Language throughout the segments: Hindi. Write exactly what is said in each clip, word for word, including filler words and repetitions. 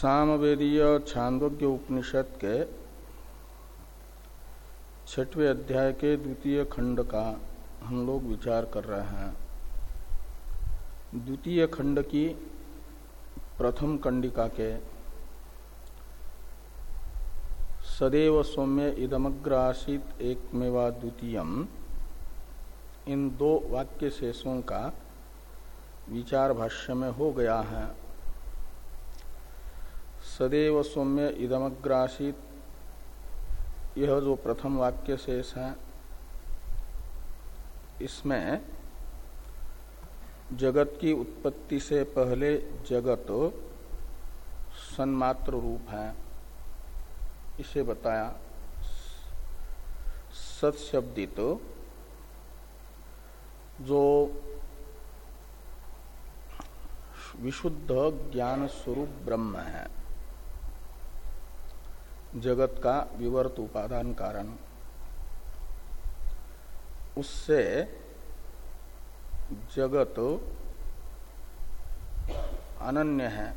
सामवेदीय छांदोग्य उपनिषद के छठवें अध्याय के द्वितीय खंड का हम लोग विचार कर रहे हैं। द्वितीय खंड की प्रथम कंडिका के सदैव सौम्य इदमग्र आसीत एकमेवा द्वितीयम, इन दो वाक्य शेषों का विचार भाष्य में हो गया है। सदैव सौम्य इदमग्र आसीत, यह जो प्रथम वाक्य शेष है, इसमें जगत की उत्पत्ति से पहले जगत सन्मात्र रूप है, इसे बताया। सत्शब्दित जो विशुद्ध ज्ञान स्वरूप ब्रह्म है, जगत का विवर्त उपादान कारण, उससे जगत अनन्य है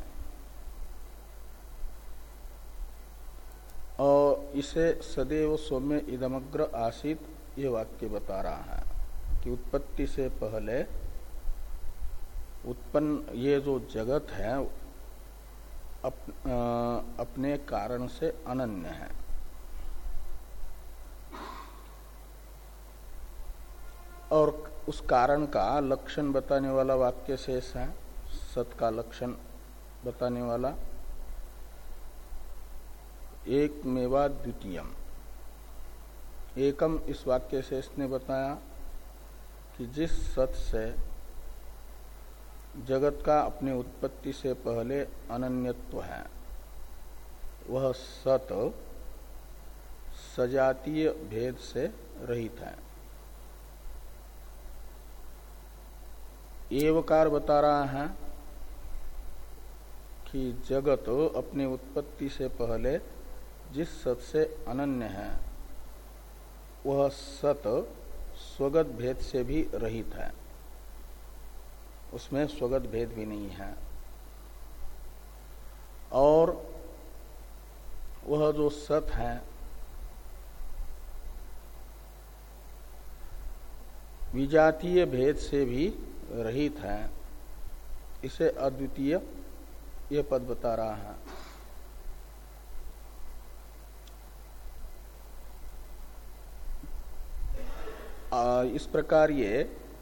और इसे सदैव सौम्य इदमग्र आसीत ये वाक्य बता रहा है कि उत्पत्ति से पहले उत्पन्न ये जो जगत है अप, आ, अपने कारण से अनन्य है। और उस कारण का लक्षण बताने वाला वाक्य शेष है, सत का लक्षण बताने वाला एक मेवा द्वितीयम। एकम इस वाक्य शेष ने बताया कि जिस सत से जगत का अपने उत्पत्ति से पहले अनन्यत्व है, वह सत सजातीय भेद से रहित है। एवकार बता रहा है कि जगत अपने उत्पत्ति से पहले जिस सत से अनन्य है, वह सत स्वगत भेद से भी रहित है, उसमें स्वगत भेद भी नहीं है। और वह जो सत है विजातीय भेद से भी रहित है, इसे अद्वितीय यह पद बता रहा है। आ, इस प्रकार ये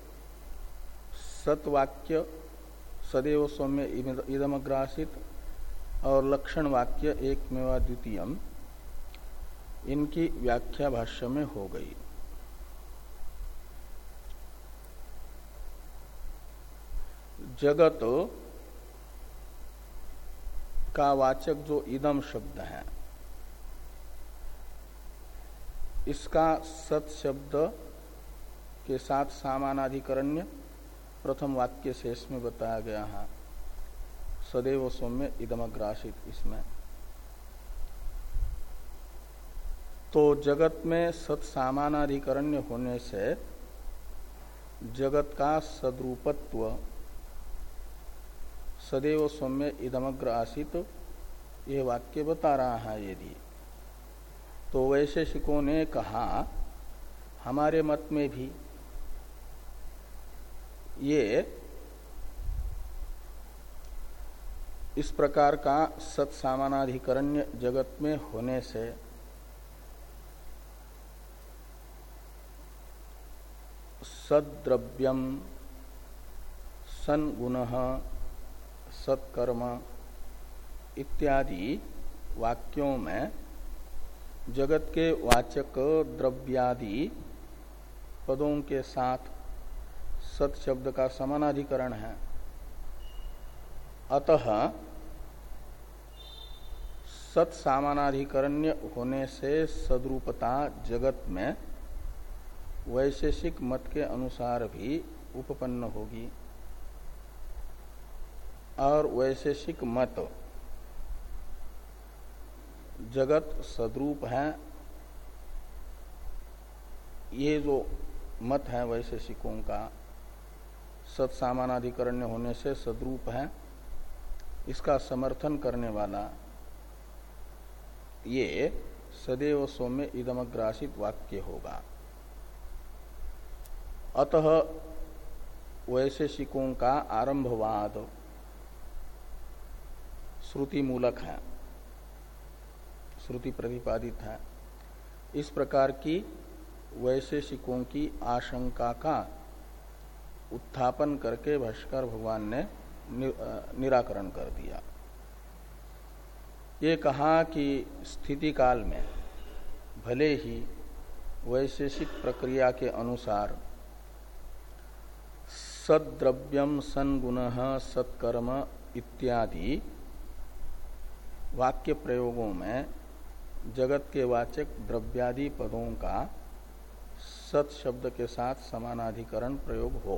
सतवाक्य सदैव सौम्य इदमग्र आसीत और लक्षण वाक्य एकमेवा द्वितीयम, इनकी व्याख्या भाष्य में हो गई। जगत का वाचक जो इदम शब्द है, इसका सत शब्द के साथ सामानाधिकरण्य प्रथम वाक्य शेष में बताया गया है, सदैव सौम्य इदमग्र आसीत। इसमें तो जगत में सत सामानाधिकरण्य होने से जगत का सद्रूपत्व सदैव सौम्य इदमग्र आसीत यह वाक्य बता रहा है। यदि तो वैशेषिकों ने कहा, हमारे मत में भी ये इस प्रकार का सत सामानाधिकरण्य जगत में होने से सद्द्रव्यम सन्गुणः सत्कर्म इत्यादि वाक्यों में जगत के वाचक द्रव्यादि पदों के साथ सत शब्द का समानाधिकरण है। अतः सत सामानाधिकरण्य होने से सद्रूपता जगत में वैशेषिक मत के अनुसार भी उपपन्न होगी। और वैशेषिक मत जगत सद्रूप है, ये जो मत है वैशेषिकों का, सत सामानाधिकरण्य होने से सद्रूप है, इसका समर्थन करने वाला ये सदैव सौम्य इदमग्रासित वाक्य होगा। अतः वैशेषिकों का आरंभवाद श्रुति मूलक है, श्रुति प्रतिपादित है। इस प्रकार की वैशेषिकों की आशंका का उत्थापन करके भाष्कर भगवान ने निराकरण कर दिया। ये कहा कि स्थिति काल में भले ही वैशेषिक प्रक्रिया के अनुसार सद्द्रव्यम सन्गुणः सत्कर्म इत्यादि वाक्य प्रयोगों में जगत के वाचक द्रव्यादि पदों का सत शब्द के साथ समानाधिकरण प्रयोग हो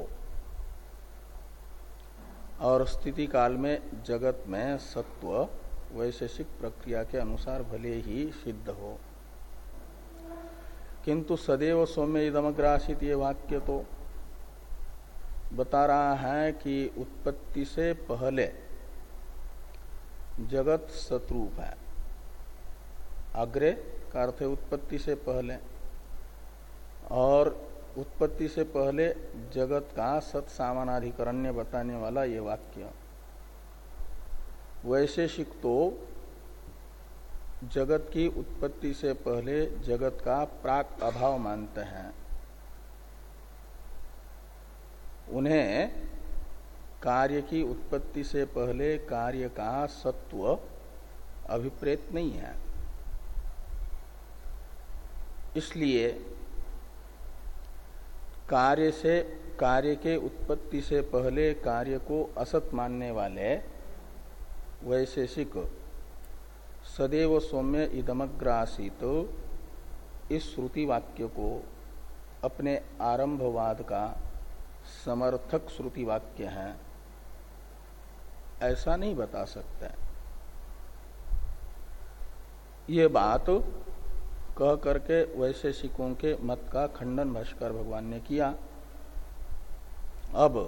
और स्थिति काल में जगत में सत्व वैशेषिक प्रक्रिया के अनुसार भले ही सिद्ध हो, किंतु सदैव सौम्य इदमग्रासित ये वाक्य तो बता रहा है कि उत्पत्ति से पहले जगत सतरूप है। अग्रे का अर्थ है उत्पत्ति से पहले, और उत्पत्ति से पहले जगत का सत सामानाधिकरण्य बताने वाला ये वाक्य। वैशेषिक तो जगत की उत्पत्ति से पहले जगत का प्राक अभाव मानते हैं। उन्हें कार्य की उत्पत्ति से पहले कार्य का सत्व अभिप्रेत नहीं है। इसलिए कार्य से कार्य के उत्पत्ति से पहले कार्य को असत मानने वाले वैशेषिक सदैव सौम्य इदमग्रासित इस श्रुति वाक्य को अपने आरंभवाद का समर्थक श्रुति वाक्य है ऐसा नहीं बता सकते। ये बात कह करके वैशेषिकों के मत का खंडन भाष्कर भगवान ने किया। अब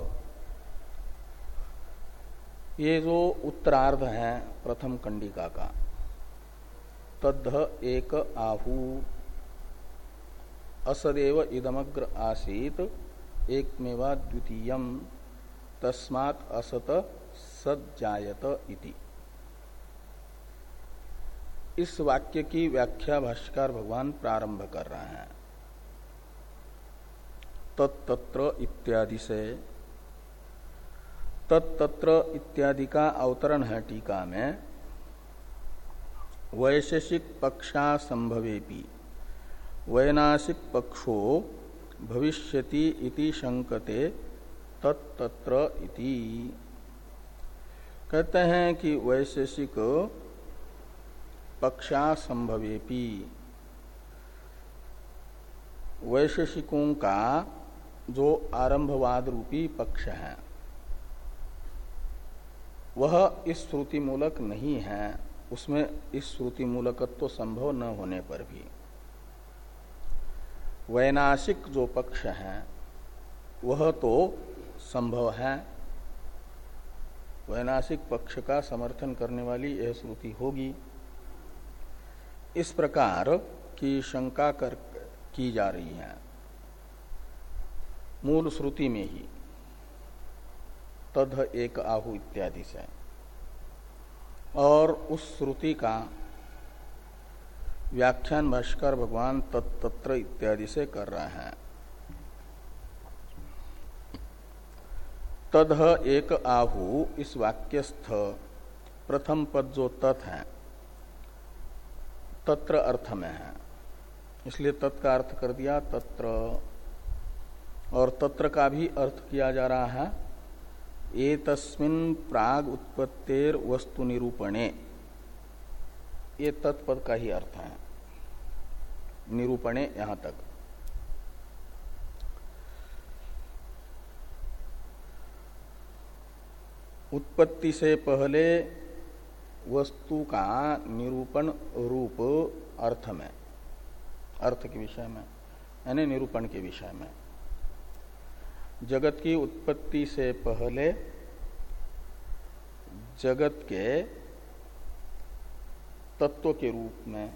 ये जो उत्तरार्ध है प्रथम कंडिका का, तद्ध एक आहु असदेव इदमग्र आसीत एकमेवा द्वितीयम तस्मात् असत सज्जायत इति। इस वाक्य की व्याख्या भाष्यकार भगवान प्रारंभ कर रहे हैं तत्तत्र इत्यादि से। तत्तत्र इत्यादि का अवतरण है टीका में। वैशेषिक पक्षा संभवेपि वैनाशिक पक्षो भविष्यति इति शंकते तत्तत्र इति। कहते हैं कि वैशेषिक पक्षा संभवेपि, वैशेषिकों का जो आरंभवाद रूपी पक्ष है वह इस श्रुति मूलक नहीं है, उसमें इस श्रुति मूलकत्व संभव न होने पर भी वैनाशिक जो पक्ष है वह तो संभव है। वैनाशिक पक्ष का समर्थन करने वाली यह श्रुति होगी। इस प्रकार की शंका कर की जा रही है मूल श्रुति में ही तद्ध एक आहु इत्यादि से, और उस श्रुति का व्याख्यान भाष्कर भगवान तत्तत्र इत्यादि से कर रहे हैं। तद्ध एक आहु इस वाक्यस्थ प्रथम पद जो तत् है तत्र अर्थ में है, इसलिए तत् का अर्थ कर दिया तत्र। और तत्र का भी अर्थ किया जा रहा है एतस्मिन् प्राग उत्पत्तेर वस्तु निरूपणे। ये तत्पद का ही अर्थ है, निरूपणे यहां तक। उत्पत्ति से पहले वस्तु का निरूपण रूप अर्थ में, अर्थ के विषय में यानी निरूपण के विषय में। जगत की उत्पत्ति से पहले जगत के तत्व के रूप में,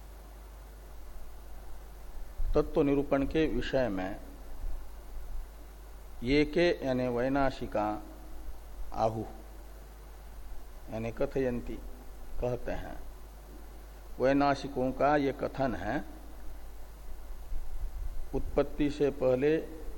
तत्व निरूपण के विषय में ये के यानी वैनाशिका आहु यानी कथयंती कहते हैं। वैनाशिकों का ये कथन है उत्पत्ति से पहले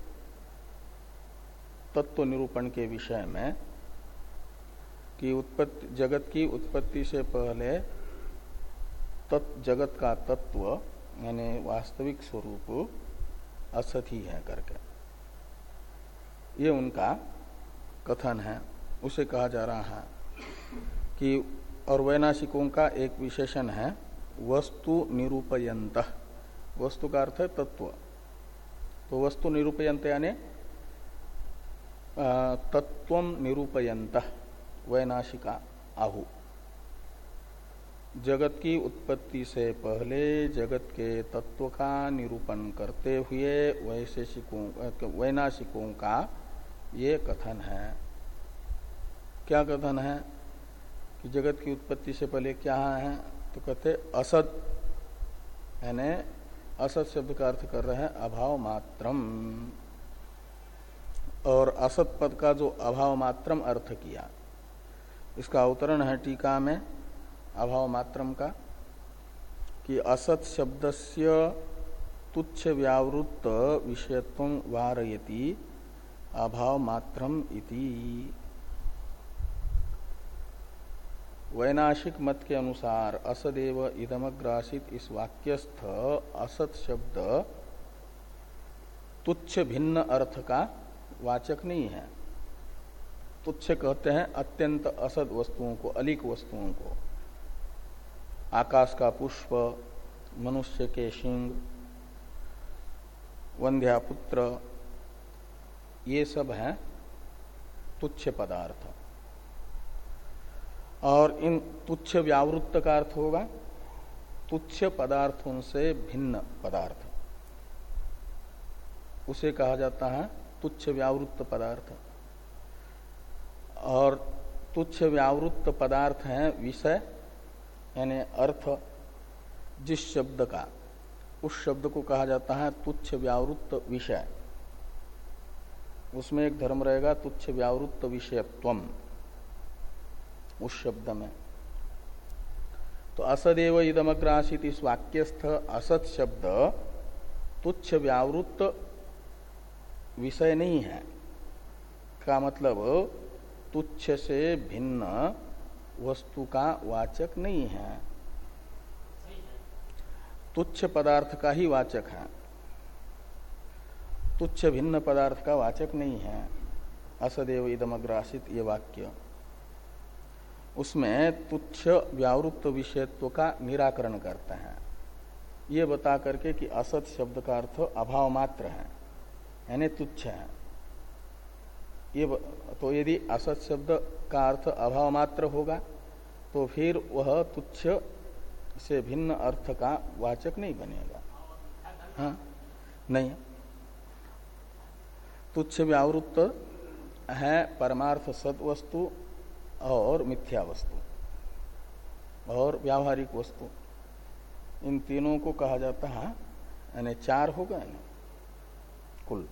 तत्व निरूपण के विषय में कि उत्पत्ति जगत की उत्पत्ति से पहले तत् जगत का तत्व यानी वास्तविक स्वरूप असत ही है करके ये उनका कथन है। उसे कहा जा रहा है कि और वैनाशिकों का एक विशेषण है वस्तु निरूपयंत। वस्तु का अर्थ है तत्व, तो वस्तु निरूपयंत यानी तत्वम निरूपयंत वैनाशिका आहु। जगत की उत्पत्ति से पहले जगत के तत्व का निरूपण करते हुए वैशेषिकों वैनाशिकों का ये कथन है। क्या कथन है कि जगत की उत्पत्ति से पहले क्या है, तो कहते असत, यानी असत शब्द का अर्थ कर रहे हैं अभाव मात्रम, और असत पद का जो अभाव मात्रम अर्थ किया इसका अवतरण है टीका में अभाव मात्रम का कि असत शब्दस्य तुच्छ व्यावृत्त विषयत्व वारयति अभाव मात्रम इति। वैनाशिक मत के अनुसार असदेव इदमग्रासित इस वाक्यस्थ असत शब्द तुच्छ भिन्न अर्थ का वाचक नहीं है। तुच्छ कहते हैं अत्यंत असद वस्तुओं को, अलिक वस्तुओं को। आकाश का पुष्प, मनुष्य के शिंग, वंध्यापुत्र, ये सब हैं तुच्छ पदार्थ। और इन तुच्छ व्यावृत्त का अर्थ होगा तुच्छ पदार्थों से भिन्न पदार्थ, उसे कहा जाता है तुच्छ व्यावृत्त पदार्थ। और तुच्छ व्यावृत्त पदार्थ हैं विषय यानी अर्थ। जिस शब्द का, उस शब्द को कहा जाता है तुच्छ व्यावृत्त विषय। उसमें एक धर्म रहेगा तुच्छ व्यावृत्त विषयत्वम उस शब्द में। तो असदेव इदमग्रासित इस वाक्यस्थ असत शब्द तुच्छ व्यावृत्त विषय नहीं है का मतलब तुच्छ से भिन्न वस्तु का वाचक नहीं है, तुच्छ पदार्थ का ही वाचक है, तुच्छ भिन्न पदार्थ का वाचक नहीं है। असदेव इदमग्रासित ये वाक्य उसमें तुच्छ व्यावृत्त विषयत्व का निराकरण करते हैं, ये बता करके कि असत शब्द का अर्थ अभाव मात्र है यानी तुच्छ है। ये तो यदि असत शब्द का अर्थ अभाव मात्र होगा तो फिर वह तुच्छ से भिन्न अर्थ का वाचक नहीं बनेगा। हाँ नहीं, तुच्छ व्यावृत्त है परमार्थ सत वस्तु और मिथ्या वस्तु और व्यावहारिक वस्तु, इन तीनों को कहा जाता है, यानी चार हो गए ना कुल।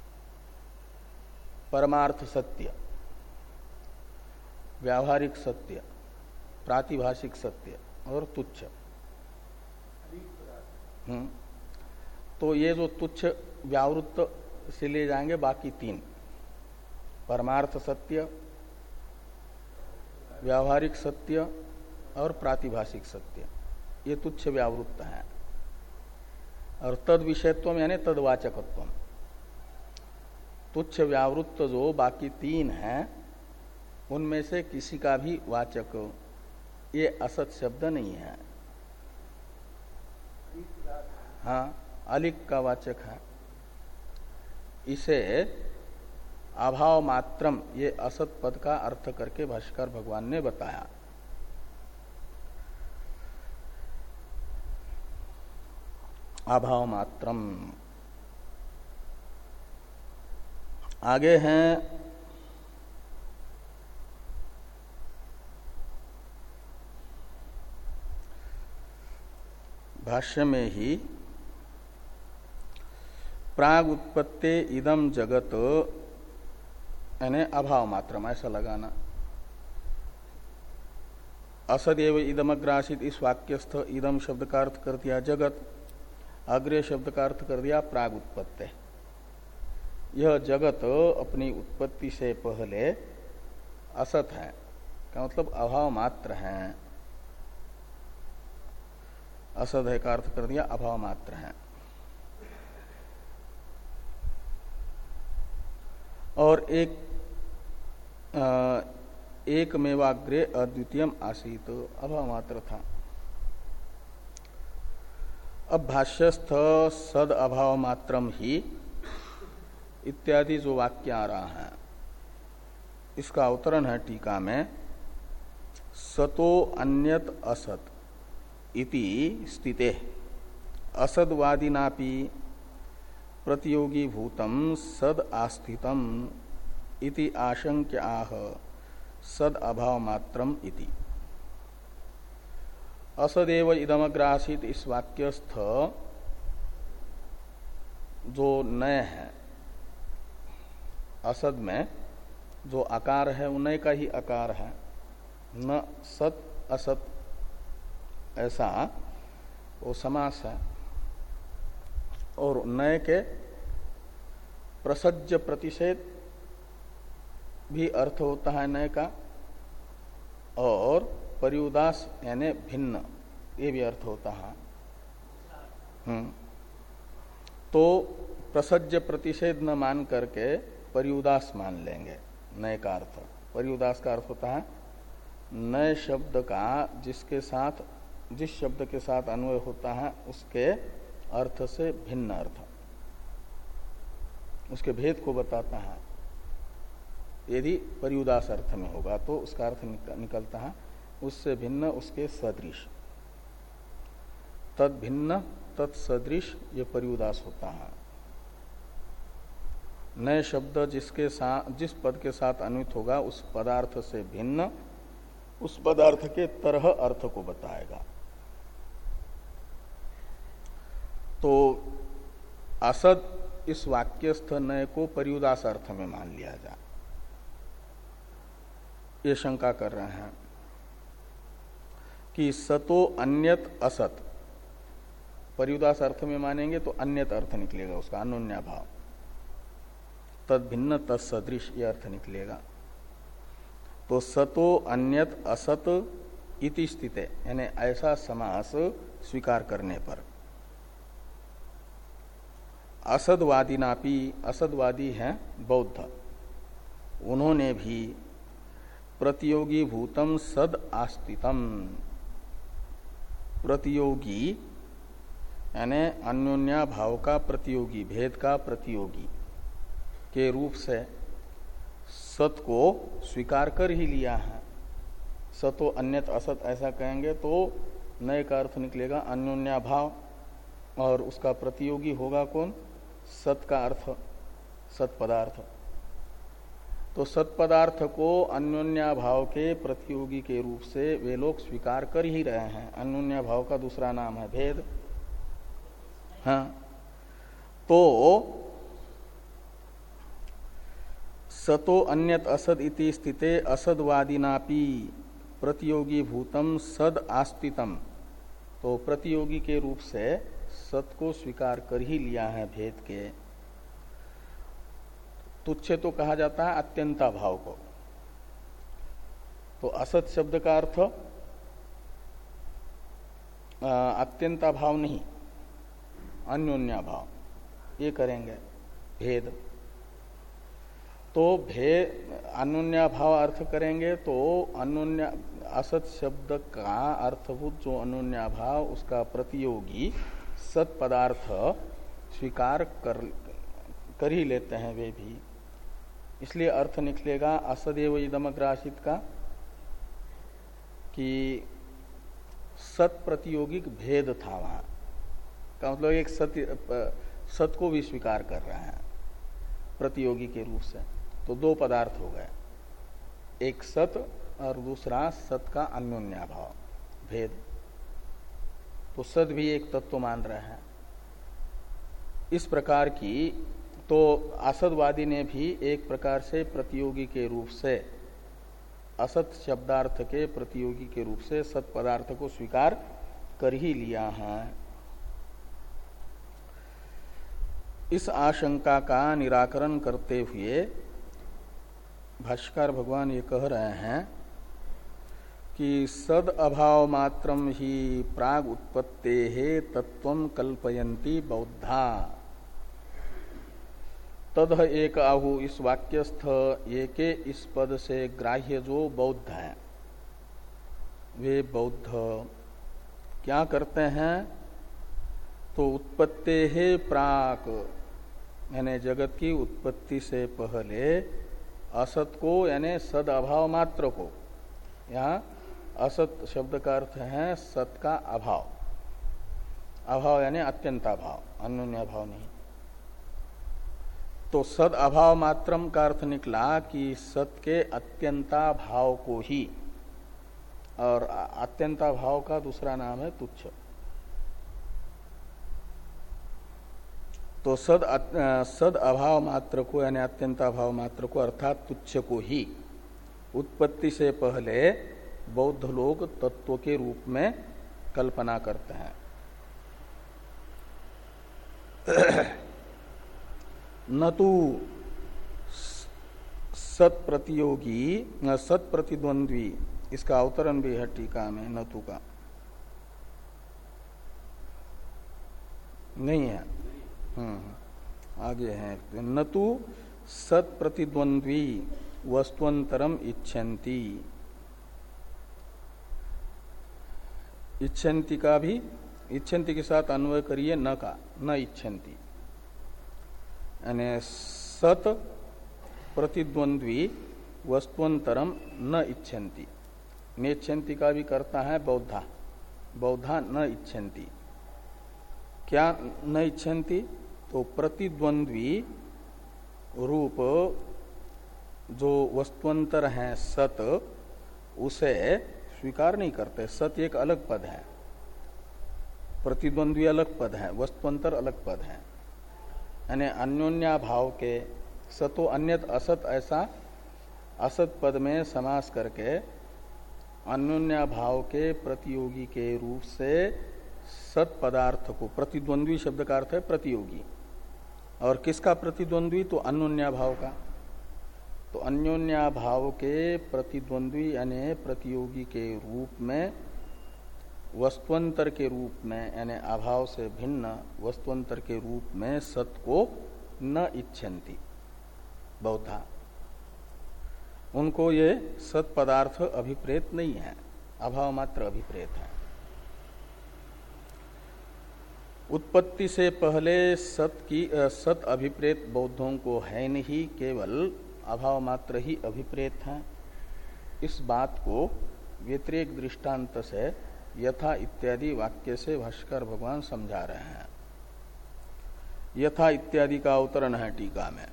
परमार्थ सत्य, व्यावहारिक सत्य, प्रातिभाषिक सत्य और तुच्छ। हम्म तो ये जो तुच्छ व्यावृत्त से ले जाएंगे बाकी तीन, परमार्थ सत्य, व्यावहारिक सत्य और प्रातिभाषिक सत्य, ये तुच्छ व्यावृत्त है। और तद विषयत्व यानी तदवाचकत्व, तुच्छ व्यावृत्त जो बाकी तीन हैं उनमें से किसी का भी वाचक ये असत शब्द नहीं है। हाँ, अलिक का वाचक है। इसे अभाव मात्रम ये असत पद का अर्थ करके भाष्कर भगवान ने बताया। अभाव मात्रम। आगे हैं भाष्य में ही प्राग उत्पत्ति इदम जगत यानी अभाव मात्रम ऐसा लगाना। असदेव इदमग्रासित इस वाक्यस्थ इदम शब्द का अर्थ कर दिया जगत, अग्रे शब्द का अर्थ कर दिया प्राग उत्पत्ति। यह जगत अपनी उत्पत्ति से पहले असत है, का मतलब अभाव मात्र है। असद है का अर्थ कर दिया अभाव मात्र है। और एक आ, एक मेवाग्रे अद्वितीयम आसीत, अभाव मात्र था। अब भाष्यस्थ सद अभाव मात्रम ही इत्यादि जो वाक्य आ रहा है इसका अवतरण है टीका में, सतो अन्यत असत इति स्थिते असदवादिनापि प्रतियोगी भूतम सद आस्थितम इति आशंक्य आह सद अभाव मात्रम इति। असदेव इदमग्रासित इस वाक्यस्थ जो नय है, असद में जो आकार है वो नय का ही आकार है, न सत असत ऐसा वो समास है। और नय के प्रसज्य प्रतिषेध भी अर्थ होता है नय का, और पर्युदास यानी भिन्न ये भी अर्थ होता है। हम्म तो प्रसज्य प्रतिषेध न मान करके पर्युदास मान लेंगे नय का अर्थ। पर्युदास का अर्थ होता है नय शब्द का जिसके साथ जिस शब्द के साथ अन्वय होता है उसके अर्थ से भिन्न अर्थ, उसके भेद को बताता है। यदि पर्युदास अर्थ में होगा तो उसका अर्थ निकलता है उससे भिन्न उसके सदृश, तद भिन्न तत्सदृश ये पर्युदास होता है। नए शब्द जिसके साथ जिस पद के साथ अन्वित होगा उस पदार्थ से भिन्न उस पदार्थ के तरह अर्थ को बताएगा। तो असद इस वाक्यस्थ नय को पर्युदास अर्थ में मान लिया जाए, ये शंका कर रहे हैं कि सतो अन्यत असत, पर्युदास अर्थ में मानेंगे तो अन्यत अर्थ निकलेगा उसका, अन्योन्या भाव, तद भिन्न तत्सदृश ये अर्थ निकलेगा। तो सतो अन्यत असत इति स्थिते यानी ऐसा समास स्वीकार करने पर असदवादिनापि, असदवादी हैं बौद्ध, उन्होंने भी प्रतियोगी भूतम सद आस्तितम, प्रतियोगी यानी अन्योन्या भाव का प्रतियोगी, भेद का प्रतियोगी के रूप से सत को स्वीकार कर ही लिया है। सतो अन्यत असत ऐसा कहेंगे तो नए का अर्थ निकलेगा अन्योन्या भाव, और उसका प्रतियोगी होगा कौन? सत का अर्थ सत पदार्थ। तो सत पदार्थ को अन्योन्या भाव के प्रतियोगी के रूप से वे लोग स्वीकार कर ही रहे हैं। अन्योन्या भाव का दूसरा नाम है भेद। हाँ, तो सतो अन्यत असद इति स्थिते असदवादिनापि प्रतियोगी भूतम सद आस्तितम, तो प्रतियोगी के रूप से सत को स्वीकार कर ही लिया है भेद के। तुच्छ तो कहा जाता है अत्यंता भाव को। तो असत शब्द का अर्थ अत्यंता भाव नहीं, अन्योन्या भाव, ये करेंगे भेद। तो भेद अन्योन्या भाव अर्थ करेंगे तो अन्योन्या असत शब्द का अर्थभूत जो अन्योन्या भाव उसका प्रतियोगी सत पदार्थ स्वीकार कर कर ही लेते हैं वे भी। इसलिए अर्थ निकलेगा असदेव इदमग्रासित का कि सत प्रतियोगिक भेद था वहां का, मतलब एक सत सत को भी स्वीकार कर रहे हैं प्रतियोगी के रूप से। तो दो पदार्थ हो गए, एक सत और दूसरा सत का अन्योन्या भाव भेद। तो सद भी एक तत्व मान रहे हैं। इस प्रकार की तो असदवादी ने भी एक प्रकार से प्रतियोगी के रूप से, असत शब्दार्थ के प्रतियोगी के रूप से सत पदार्थ को स्वीकार कर ही लिया है। इस आशंका का निराकरण करते हुए भाष्यकार भगवान ये कह रहे हैं कि सद अभाव मात्रम ही प्राग उत्पत्तेः तत्वं कल्पयन्ति बौद्धा। तद एक आहु, इस वाक्यस्थ ये के इस पद से ग्राह्य जो बौद्ध हैं, वे बौद्ध क्या करते हैं? तो उत्पत्तेः प्राक, यानी जगत की उत्पत्ति से पहले असत को यानी सद अभाव मात्र को, यहाँ असत शब्द का अर्थ है सत का अभाव, अभाव यानी अत्यंताभाव, अन्योन्य अभाव नहीं। तो सद अभाव मात्रम का अर्थ निकला कि सत के अत्यंता भाव को ही, और अत्यंता भाव का दूसरा नाम है तुच्छ। तो सद सद अभाव मात्र को यानी अत्यंता भाव मात्र को अर्थात तुच्छ को ही उत्पत्ति से पहले बौद्ध लोग तत्व के रूप में कल्पना करते हैं। न तो सत प्रतियोगी सत प्रतिद्वंद्वी, इसका अवतरण भी है टीका में, नतु का नहीं है, हम्म आगे है। नतु सत प्रतिद्वंद्वी वस्तुअंतरम इच्छन्ति, इच्छन्ति का भी इच्छन्ति के साथ अन्वय करिए न का, न इच्छन्ति, यानी सत प्रतिद्वंद्वी वस्तुअंतरम न इच्छन्ति। नेच्छन्ति का भी करता है बौद्धा, बौद्धा न इच्छन्ति। क्या न इच्छन्ति? तो प्रतिद्वंद्वी रूप जो वस्तुअंतर है सत, उसे स्वीकार नहीं करते। सत एक अलग पद है, प्रतिद्वंद्वी अलग पद है, वस्तुअंतर अलग पद है। यानी अन्योन्या भाव के सतो अन्यत असत, ऐसा असत पद में समास करके अन्योन्या भाव के प्रतियोगी के रूप से सत पदार्थ को, प्रतिद्वंद्वी शब्द का अर्थ है प्रतियोगी, और किसका प्रतिद्वंद्वी? तो अन्योन्या भाव का। तो अन्योन्या भाव के प्रतिद्वंद्वी यानी प्रतियोगी के रूप में, वस्तुअंतर के रूप में, यानी अभाव से भिन्न वस्तुअंतर के रूप में सत को न इच्छन्ति बौद्धा। उनको ये सत पदार्थ अभिप्रेत नहीं है, अभाव मात्र अभिप्रेत है। उत्पत्ति से पहले सत की सत अभिप्रेत बौद्धों को है नहीं, केवल अभाव मात्र ही अभिप्रेत है। इस बात को व्यतिरेक दृष्टांत से यथा इत्यादि वाक्य से भाष्कर भगवान समझा रहे हैं। यथा इत्यादि का अवतरण है टीका में।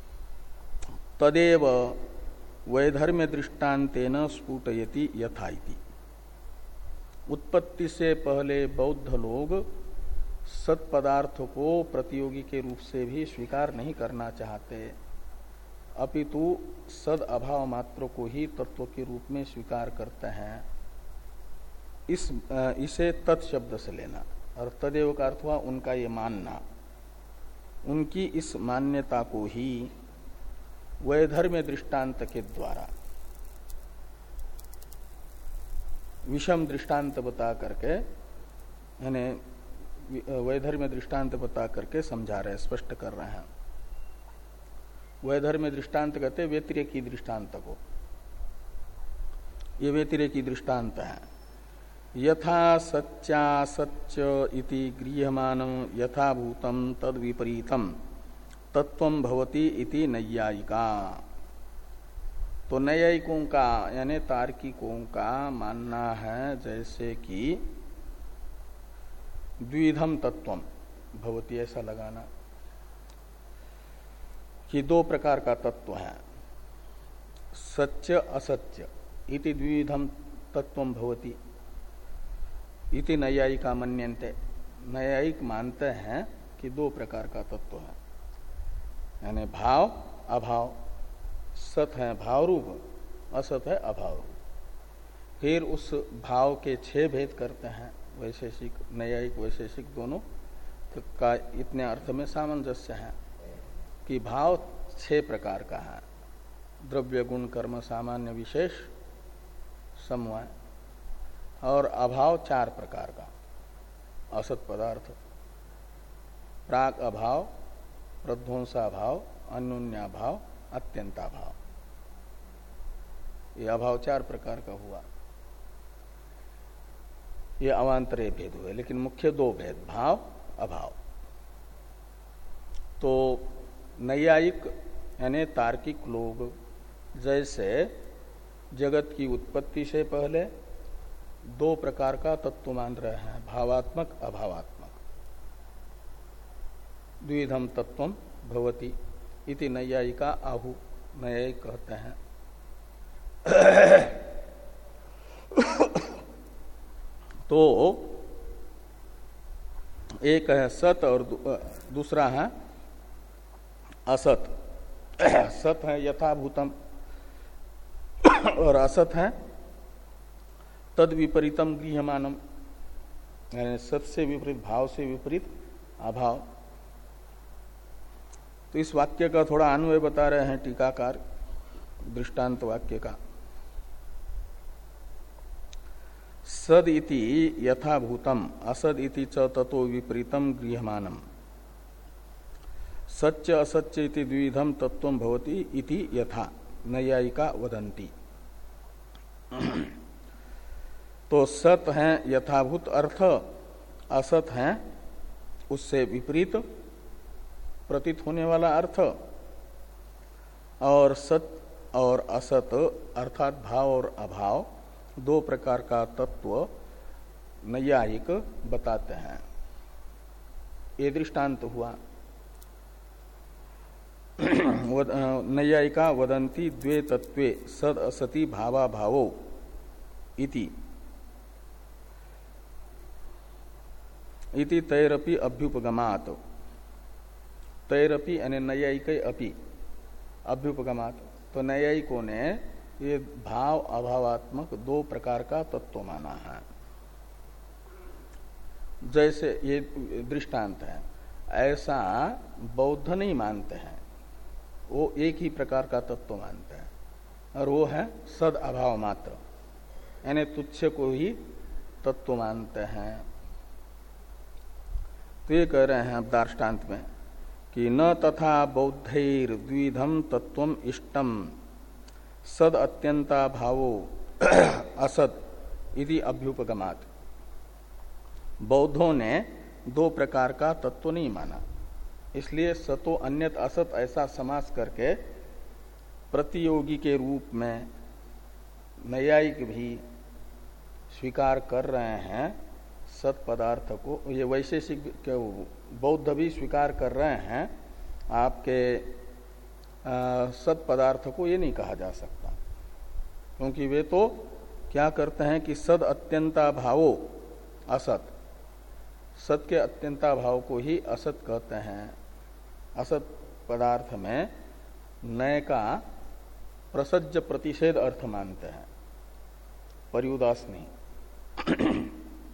तदेव वैधर्म्य दृष्टान्तेन स्फुटयति यथा इति। उत्पत्ति से पहले बौद्ध लोग सत पदार्थ को प्रतियोगी के रूप से भी स्वीकार नहीं करना चाहते, अपितु सद अभाव मात्र को ही तत्व के रूप में स्वीकार करते हैं। इस इसे तत्शब्द से लेना, और तदेव का अर्थ हुआ उनका ये मानना। उनकी इस मान्यता को ही वैधर्म्य दृष्टांत के द्वारा, विषम दृष्टांत बता करके, यानी वैधर्म्य दृष्टांत बता करके समझा रहे, स्पष्ट कर रहे हैं। वैधर्म्य दृष्टांत कहते व्यतिरेकी दृष्टांत को, ये व्यतिरेकी दृष्टांत है। यथा सच्चा सच्च इति गृह्यमानं यथाभूतं तद विपरीतम तत्वं भवति इति नैयायिका। तो नैयायिकों का यानी तार्किकों का मानना है जैसे कि द्विधम तत्वम भवति, ऐसा लगाना कि दो प्रकार का तत्व है, सत्य असत्य इति द्विधम तत्वम भवति। इति नैयायिका मन्यन्ते, नैयायिक मानते हैं कि दो प्रकार का तत्व है, यानी भाव अभाव। सत है भाव रूप, असत है अभाव रूप। फिर उस भाव के छह भेद करते हैं वैशेषिक, नैयायिक वैशेषिक दोनों तो का इतने अर्थ में सामंजस्य है कि भाव छह प्रकार का है, द्रव्य गुण कर्म सामान्य विशेष समवाय, और अभाव चार प्रकार का, असत पदार्थ, प्राग अभाव, प्रध्वंसाभाव, अन्योन्याभाव, अत्यंताभाव। ये अभाव चार प्रकार का हुआ। ये अवांतरे भेद हुए, लेकिन मुख्य दो भेद, भाव अभाव। तो नैयायिक यानी तार्किक लोग जैसे जगत की उत्पत्ति से पहले दो प्रकार का तत्व मान रहे हैं, भावात्मक अभावात्मक, द्विधम तत्वम भवति इति नैयायिका आहु, नैयायिक कहते हैं। तो एक है सत और दूसरा है असत। सत है यथाभूतम और असत है तद विपरीतम गृह्यमानम, यानी सत से विपरीत, भाव से विपरीत अभाव। तो इस वाक्य का थोड़ा अन्वय बता रहे हैं टीकाकार दृष्टांत वाक्य का। सद इति यथाभूतम असद इति च ततो विपरीतम गृह्यमानम, सच्च असच्च इति द्विधम तत्वं भवति इति यथा नैयायिका वदन्ति। तो सत है यथाभूत अर्थ, असत है उससे विपरीत प्रतीत होने वाला अर्थ, और सत और असत अर्थात भाव और अभाव दो प्रकार का तत्व नैयायिक बताते हैं। ये दृष्टांत हुआ। नैयायिका वदन्ति द्वे तत्वे सद असति भावा भावो इति इति तैरपि अभ्युपगमात्, तैरपि यानी नैयायिक अपि अभ्युपगमात्। तो नैयायिकों ने ये भाव अभावात्मक दो प्रकार का तत्व माना है। जैसे ये दृष्टांत है, ऐसा बौद्ध नहीं मानते हैं, वो एक ही प्रकार का तत्व मानते हैं, और वो है सद अभाव मात्र, यानी तुच्छ को ही तत्व मानते हैं। तो ये कह रहे हैं अब दृष्टांत में कि न तथा बौद्धैर द्विधम तत्वम इष्टम सद अत्यंता भावो असद इति अभ्युपगमात्। बौद्धों ने दो प्रकार का तत्व नहीं माना, इसलिए सतो अन्यत असत ऐसा समास करके प्रतियोगी के रूप में नैयायिक भी स्वीकार कर रहे हैं सत पदार्थ को। ये वैशेषिक बौद्ध भी स्वीकार कर रहे हैं आपके सत पदार्थ को, ये नहीं कहा जा सकता, क्योंकि वे तो क्या करते हैं कि सद अत्यंता भावो असत, सत के अत्यंता भाव को ही असत कहते हैं। असत पदार्थ में नय का प्रसज्ज प्रतिषेध अर्थ मानते हैं, पर्युदास नहीं।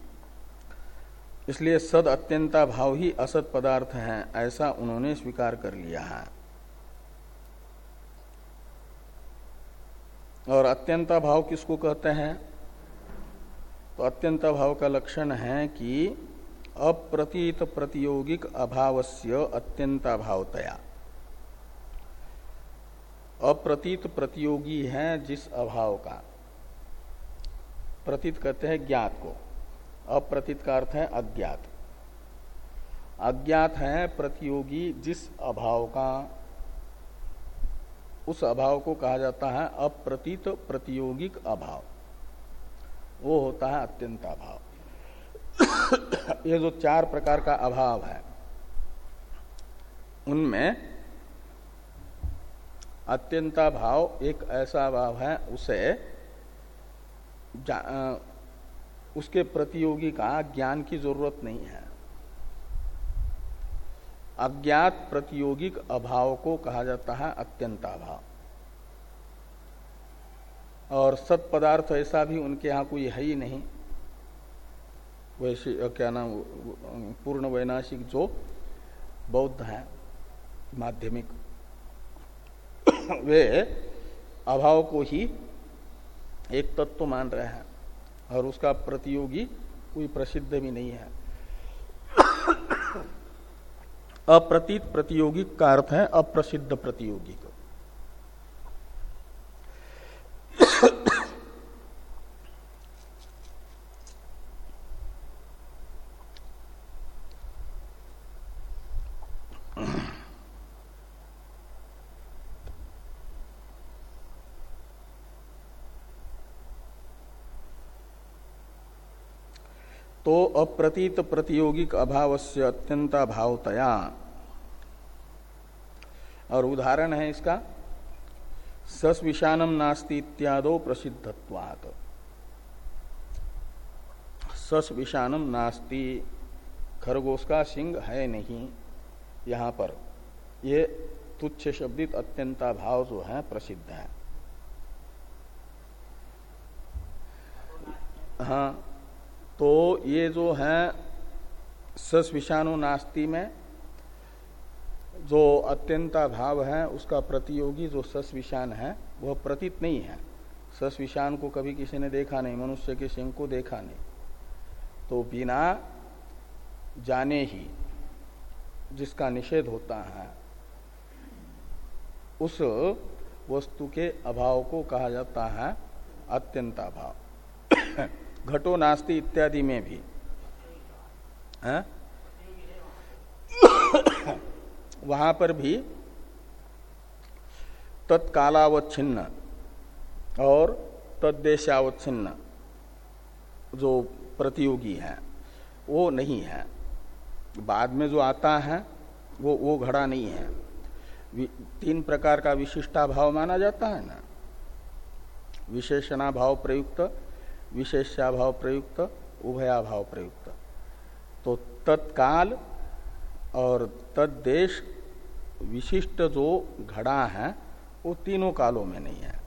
इसलिए सद अत्यंता भाव ही असत पदार्थ है, ऐसा उन्होंने स्वीकार कर लिया है। और अत्यंता भाव किसको कहते हैं? तो अत्यंता भाव का लक्षण है कि अप्रतीत प्रतियोगिक अभावस्य अत्यंता भावतया। अप्रतीत प्रतियोगी है जिस अभाव का, प्रतीत कहते हैं ज्ञात को, अप्रतीत का अर्थ है अज्ञात। अज्ञात है प्रतियोगी जिस अभाव का, उस अभाव को कहा जाता है अप्रतीत प्रतियोगिक अभाव, वो होता है अत्यंता भाव। ये जो चार प्रकार का अभाव है उनमें अत्यंता भाव एक ऐसा भाव है, उसे उसके प्रतियोगी का ज्ञान की जरूरत नहीं है। अज्ञात प्रतियोगिक अभाव को कहा जाता है अत्यंताभाव। और सत पदार्थ ऐसा भी उनके यहाँ कोई है ही नहीं। वैसे क्या नाम पूर्ण वैनाशिक जो बौद्ध हैं माध्यमिक, वे अभाव को ही एक तत्व मान रहे हैं और उसका प्रतियोगी कोई प्रसिद्ध भी नहीं है। अप्रतीत प्रतियोगिक का अर्थ है अप्रसिद्ध प्रतियोगिक। तो अप्रतीत प्रतियोगिक अभावस्य अत्यंताभावतया, और उदाहरण है इसका सस विषानम नास्ति इत्यादो प्रसिद्धत्वात्। सस विषानम नास्ति, खरगोश का सिंह है नहीं, यहाँ पर ये तुच्छ शब्दित अत्यंताभाव जो है प्रसिद्ध है। हाँ, तो ये जो है सस विषाणु नास्ति में जो अत्यंता भाव है उसका प्रतियोगी जो सस विषाण है वह प्रतीत नहीं है। सस विषाण को कभी किसी ने देखा नहीं, मनुष्य के सिंह को देखा नहीं, तो बिना जाने ही जिसका निषेध होता है उस वस्तु के अभाव को कहा जाता है अत्यंता भाव। घटो नास्ति इत्यादि में भी है? वहां पर भी तत्कालावच्छिन्न और तद्देशावच्छिन्न जो प्रतियोगी है वो नहीं है। बाद में जो आता है वो वो घड़ा नहीं है। तीन प्रकार का विशिष्टाभाव माना जाता है ना, विशेषणाभाव प्रयुक्त, विशेष्याभाव प्रयुक्त, उभयाभाव प्रयुक्त। तो तत्काल और तद्देश विशिष्ट जो घड़ा है वो तीनों कालों में नहीं है।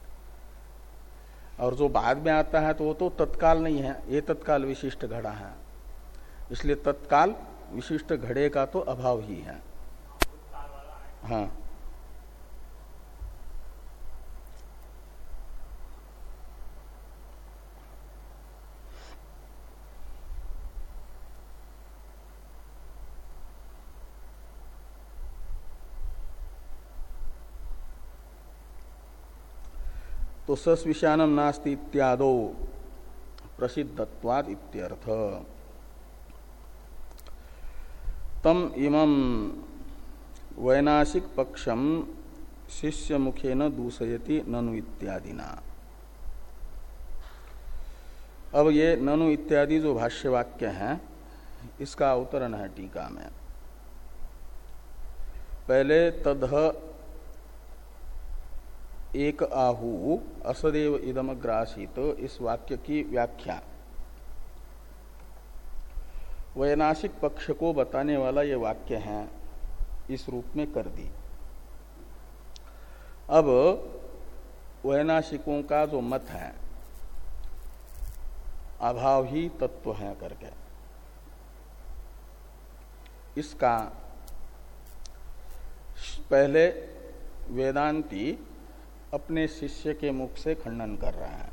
और जो बाद में आता है तो वो तो तत्काल नहीं है, ये तत्काल विशिष्ट घड़ा है। इसलिए तत्काल विशिष्ट घड़े का तो अभाव ही है। हाँ, तो सस विषानम नास्ति इत्यादो प्रसिद्धत्वाद इत्यर्थ। तम इमं वैनाशिक पक्षम शिष्य मुखेन दूषयति ननु इत्यादिना। अब ये ननु इत्यादि जो भाष्य वाक्य हैं इसका अवतरण है टीका में। पहले तदह एक आहु असदेव इदमग्रासित इस वाक्य की व्याख्या वैनाशिक पक्ष को बताने वाला ये वाक्य है इस रूप में कर दी। अब वैनाशिकों का जो मत है अभाव ही तत्व है करके, इसका पहले वेदांती अपने शिष्य के मुख से खंडन कर रहा है।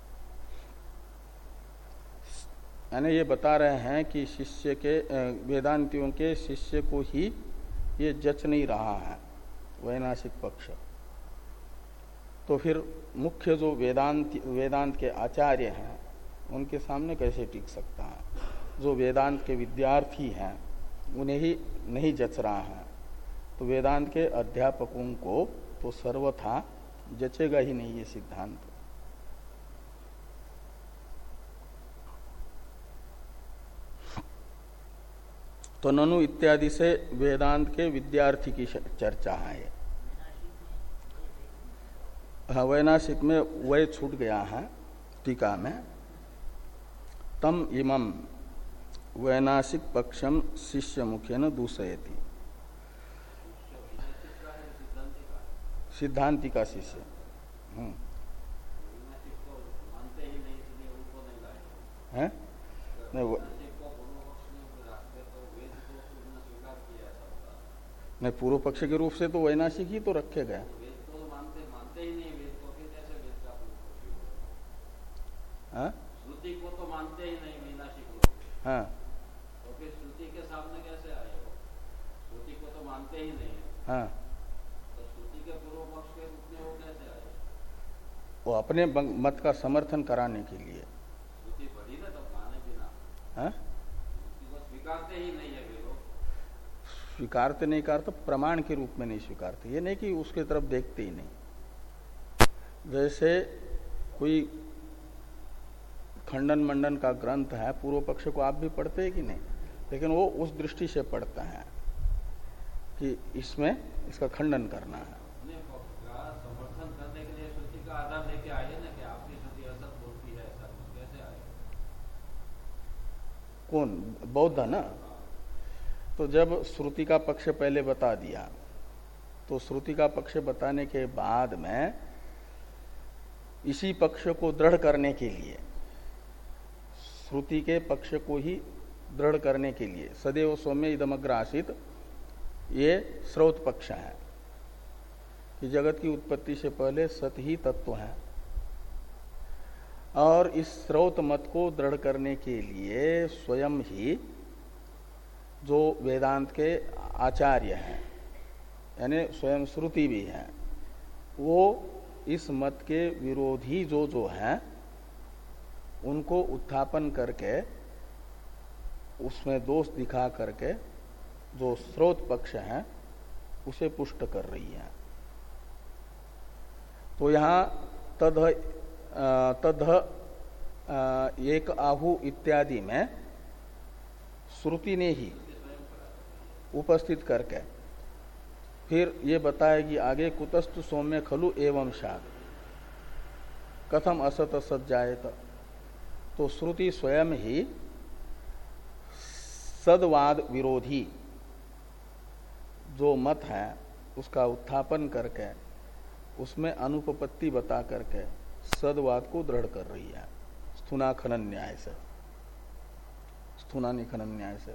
यानी ये बता रहे हैं कि शिष्य के वेदांतियों के शिष्य को ही ये जच नहीं रहा है वैनाशिक पक्ष। तो फिर मुख्य जो वेदांत वेदांत के आचार्य हैं उनके सामने कैसे टिक सकता है। जो वेदांत के विद्यार्थी हैं उन्हें ही नहीं जच रहा है, तो वेदांत के अध्यापकों को तो सर्वथा जचेगा ही नहीं ये सिद्धांत। तो ननु इत्यादि से वेदांत के विद्यार्थी की चर्चा है। हाँ, वैनाशिक में वह छूट गया है टीका में। तम इमम वैनाशिक पक्षम शिष्य मुखेन दूषयति। सिद्धांति का शिष्य हम्म है नहीं वो नहीं, पूर्व पक्ष के रूप से तो वैनाशिक ही तो रखे गए। श्रुति को तो मानते ही नहीं वैनाशिक लोग। हाँ तो फिर श्रुति के सामने कैसे आए वो? श्रुति को तो मानते ही नहीं है। हाँ तो श्रुति के पूर्व पक्ष के रूप में वो कैसे आए? वो अपने मत का समर्थन कराने के लिए। श्रुति पढ़ी ना तब माने बिना। हाँ श्रुति को स्वीकारते ही नहीं है वे लोग। स्वीकारते नहीं करते, प्रमाण के रूप में नहीं स्वीकारते। ये नहीं कि उसके तरफ देखते ही नहीं। जैसे कोई खंडन मंडन का ग्रंथ है, पूर्व पक्ष को आप भी पढ़ते हैं कि नहीं, लेकिन वो उस दृष्टि से पढ़ता है कि इसमें इसका खंडन करना है। समर्थन करने के लिए श्रुति का आधार लेके आए ना कि आपकी श्रुति असत बोलती है, ऐसा कैसे आए? कौन? बौद्ध ना। तो जब श्रुति का पक्ष पहले बता दिया, तो श्रुति का पक्ष बताने के बाद में इसी पक्ष को दृढ़ करने के लिए, श्रुति के पक्ष को ही दृढ़ करने के लिए सदैव सौम्य इदमग्र आसीत, ये स्रोत पक्ष है कि जगत की उत्पत्ति से पहले सत ही तत्व है। और इस स्रोत मत को दृढ़ करने के लिए स्वयं ही जो वेदांत के आचार्य हैं, यानी स्वयं श्रुति भी है, वो इस मत के विरोधी जो जो हैं उनको उत्थापन करके उसमें दोष दिखा करके जो स्रोत पक्ष है उसे पुष्ट कर रही है। तो यहाँ तद तद एक आहु इत्यादि में श्रुति ने ही उपस्थित करके फिर ये बताएगी आगे, कुतस्तु सौम्य खलु एवं शाद कथम असत असत जायत। तो श्रुति स्वयं ही सदवाद विरोधी जो मत है उसका उत्थापन करके उसमें अनुपपत्ति बता करके सदवाद को दृढ़ कर रही है, स्थूना खनन न्याय से, स्थूना निखनन न्याय से।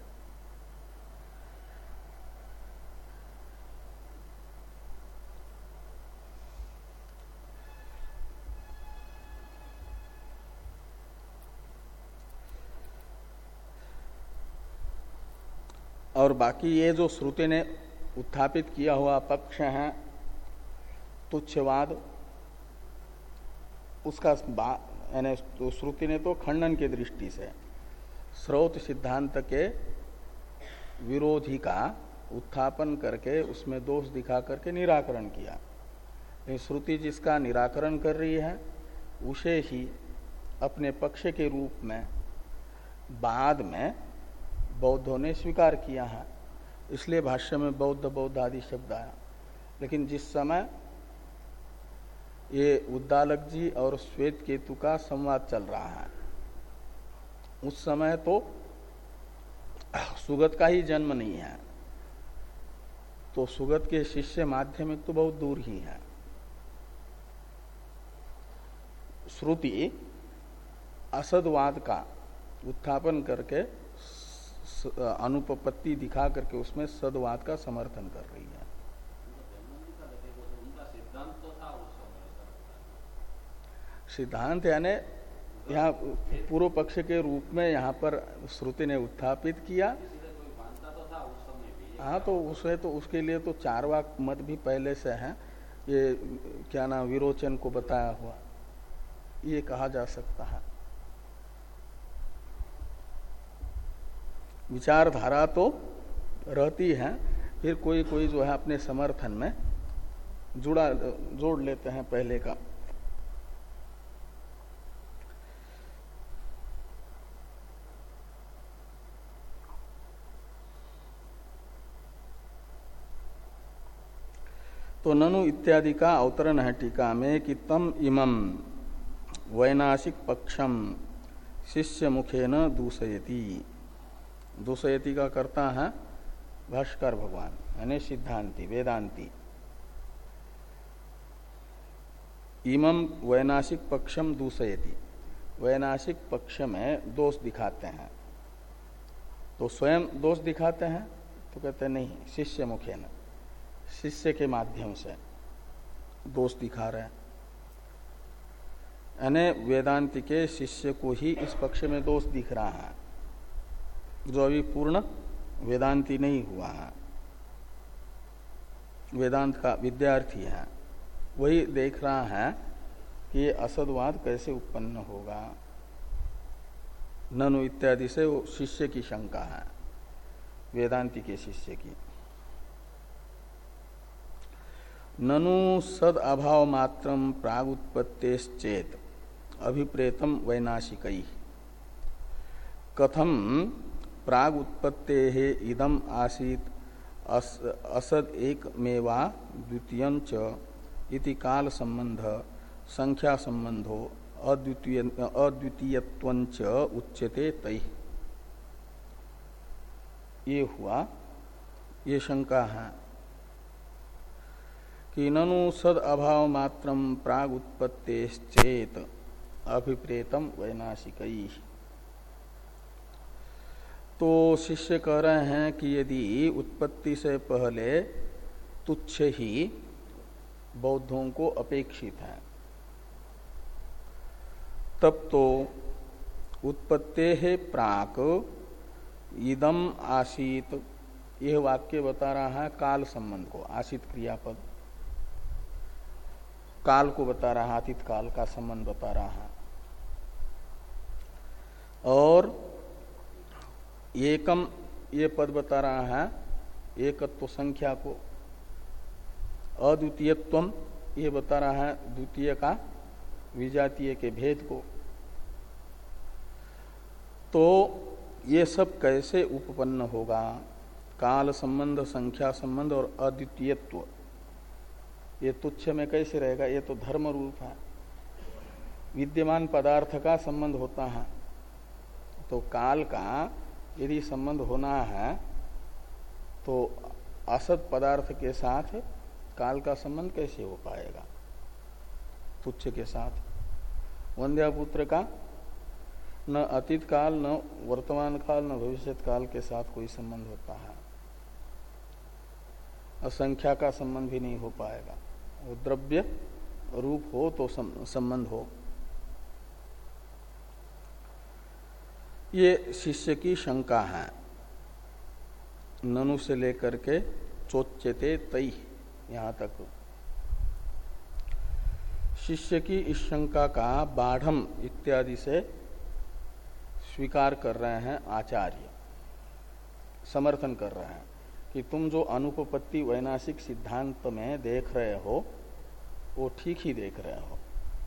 और बाकी ये जो श्रुति ने उत्थापित किया हुआ पक्ष है तुच्छवाद, उसका यानी तो श्रुति ने तो खंडन की दृष्टि से स्रोत सिद्धांत के विरोधी का उत्थापन करके उसमें दोष दिखा करके निराकरण किया। लेकिन श्रुति जिसका निराकरण कर रही है उसे ही अपने पक्ष के रूप में बाद में बौद्धों ने स्वीकार किया है, इसलिए भाष्य में बौद्ध बौद्ध आदि शब्द आया। लेकिन जिस समय ये उद्दालक जी और श्वेत केतु का संवाद चल रहा है उस समय तो सुगत का ही जन्म नहीं है, तो सुगत के शिष्य माध्यमिक तो बहुत दूर ही है। श्रुति असदवाद का उत्थापन करके अनुपपत्ति दिखा करके उसमें सदवाद का समर्थन कर रही है। सिद्धांत यानी यहाँ पूर्व पक्ष के रूप में यहाँ पर श्रुति ने उत्थापित किया। हाँ, तो उसे तो उसके लिए तो चारवाक मत भी पहले से है, ये क्या नाम विरोचन को बताया हुआ, ये कहा जा सकता है। विचारधारा तो रहती है, फिर कोई कोई जो है अपने समर्थन में जुड़ा जोड़ लेते हैं पहले का। तो ननु इत्यादि का अवतरण है टीका में कि तम इमम वैनाशिक पक्षम शिष्य मुखे न दूषयति। दूषयति का करता है भाष्कर भगवान यानी सिद्धांति वेदांती। इमं वैनाशिक पक्षम दूषयति, वैनाशिक पक्ष में दोष दिखाते हैं। तो स्वयं दोष दिखाते हैं तो कहते नहीं, शिष्य मुखे न, शिष्य के माध्यम से दोष दिखा रहे हैं। यानी वेदांति के शिष्य को ही इस पक्ष में दोष दिख रहा है, जो अभी पूर्ण वेदांति नहीं हुआ है, वेदांत का विद्यार्थी है, वही देख रहा है कि ये असदवाद कैसे उत्पन्न होगा। ननु इत्यादि से वो शिष्य की शंका है, वेदांति के शिष्य की। ननु सद अभाव मात्रम प्रागुत्पत्तेश्चेत अभिप्रेतम वैनाशिकै कथम प्रागुत्पत्तेः इदम आसीत अस, असद एक मेवा द्वितीयं च इति काल संबंध संख्या संबंधो अद्वितीय अद्वितीयत्वंच उच्यते तै। ये हुआ, ये शंका है कि ननु सद अभाव मात्रम प्राग उत्पत्तेश्चेत अभिप्रेतम वैनाशिकै। तो शिष्य कह रहे हैं कि यदि उत्पत्ति से पहले तुच्छ ही बौद्धों को अपेक्षित है, तब तो उत्पत्ते है प्राक इदम आसीत, यह वाक्य बता रहा है काल संबंध को, आसित क्रियापद काल को बता रहा है, अतीत काल का संबंध बता रहा है। और एकम ये पद बता रहा है एकत्व संख्या को, अद्वितीयत्वम ये बता रहा है द्वितीय का विजातीय के भेद को। तो ये सब कैसे उपपन्न होगा? काल संबंध, संख्या संबंध और अद्वितीयत्व ये तुच्छ में कैसे रहेगा? ये तो धर्म रूप है, विद्यमान पदार्थ का संबंध होता है। तो काल का यदि संबंध होना है तो असत पदार्थ के साथ काल का संबंध कैसे हो पाएगा? तुच्छ के साथ वंध्यापुत्र का न अतीत काल, न वर्तमान काल, न भविष्यत काल के साथ कोई संबंध होता है। असंख्या का संबंध भी नहीं हो पाएगा। वो द्रव्य रूप हो तो संबंध हो। ये शिष्य की शंका है। ननु से लेकर के चोच्यते तई यहां तक शिष्य की इस शंका का बाढ़म इत्यादि से स्वीकार कर रहे हैं आचार्य, समर्थन कर रहे हैं कि तुम जो अनुपपत्ति वैनाशिक सिद्धांत में देख रहे हो वो ठीक ही देख रहे हो।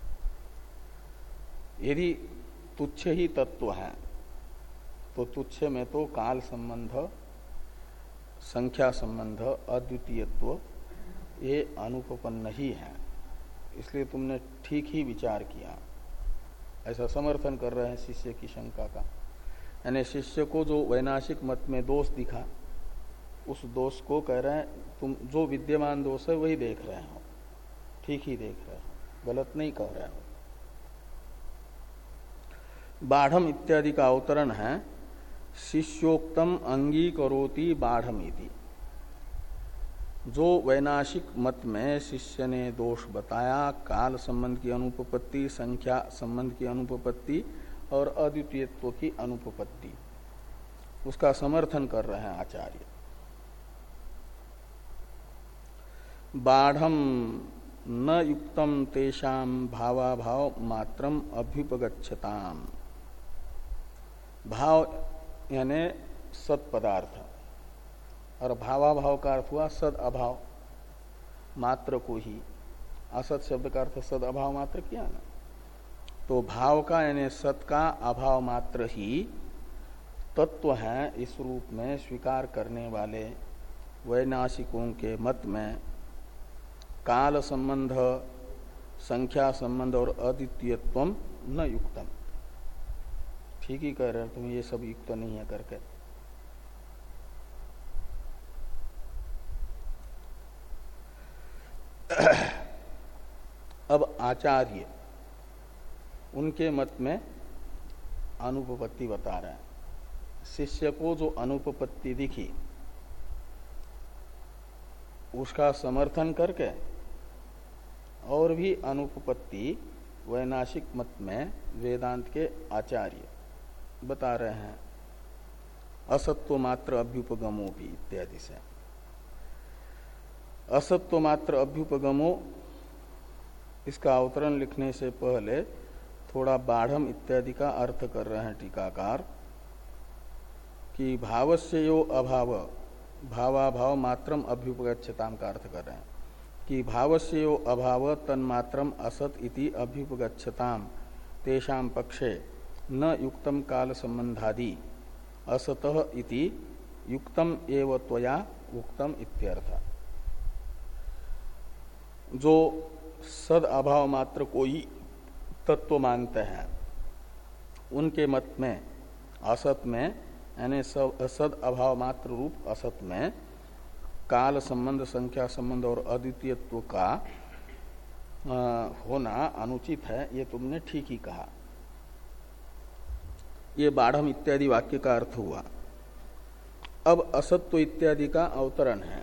यदि तुच्छ ही तत्व है तो तुच्छ में तो काल संबंध, संख्या संबंध, अद्वितीयत्व ये अनुपपन्न ही है, इसलिए तुमने ठीक ही विचार किया, ऐसा समर्थन कर रहे हैं शिष्य की शंका का। यानी शिष्य को जो वैनाशिक मत में दोष दिखा, उस दोष को कह रहे हैं तुम जो विद्यमान दोष है वही देख रहे हो, ठीक ही देख रहे हो, गलत नहीं कह रहे हो। बाढ़म इत्यादि का अवतरण है शिष्योक्तम अंगीकरोति बाढ़मिति। जो वैनाशिक मत में शिष्य ने दोष बताया, काल संबंध की अनुपपत्ति, संख्या संबंध की अनुपपत्ति और अद्वितीयत्व की अनुपपत्ति, उसका समर्थन कर रहे हैं आचार्य। बाढ़म न युक्तम तेषाम भावाभाव मात्रम अभ्युपगच्छताम। भाव यानी सत पदार्थ और भावाभाव का अर्थ हुआ सद अभाव मात्र को ही। असत शब्द का अर्थ सद अभाव मात्र किया ना। तो भाव का यानी सत का अभाव मात्र ही तत्व है, इस रूप में स्वीकार करने वाले वैनाशिकों के मत में काल संबंध, संख्या संबंध और अद्वितीयत्वम न युक्तम, ठीक ही कह रहे हो तुम, ये सब युक्त नहीं है करके। अब आचार्य उनके मत में अनुपपत्ति बता रहे हैं। शिष्य को जो अनुपपत्ति दिखी उसका समर्थन करके और भी अनुपपत्ति वैनाशिक मत में वेदांत के आचार्य बता रहे हैं। असत्व मात्र अभ्युपगमो भी इत्यादि से। असत्व मात्र अभ्युपगमो, इसका अवतरण लिखने से पहले थोड़ा बाढ़म इत्यादि का अर्थ कर रहे हैं टीकाकार कि भावस्य यो अभाव भावाभाव मात्रम अभ्युपगच्छताम का अर्थ कर रहे हैं कि भावस्य यो अभाव तन्मात्रम असत इति अभ्युपगच्छताम तेषां पक्षे न युक्तम काल संबंधादि असतः इति युक्तम एव त्वया उक्तम इत्यर्थ। जो सद अभाव मात्र को ही तत्व मानते हैं उनके मत में असत में यानी सद अभाव मात्र रूप असत में काल संबंध संख्या संबंध और अद्वितीयत्व का आ, होना अनुचित है, ये तुमने ठीक ही कहा। ये बाढ़म इत्यादि वाक्य का अर्थ हुआ। अब असत्व इत्यादि का अवतरण है।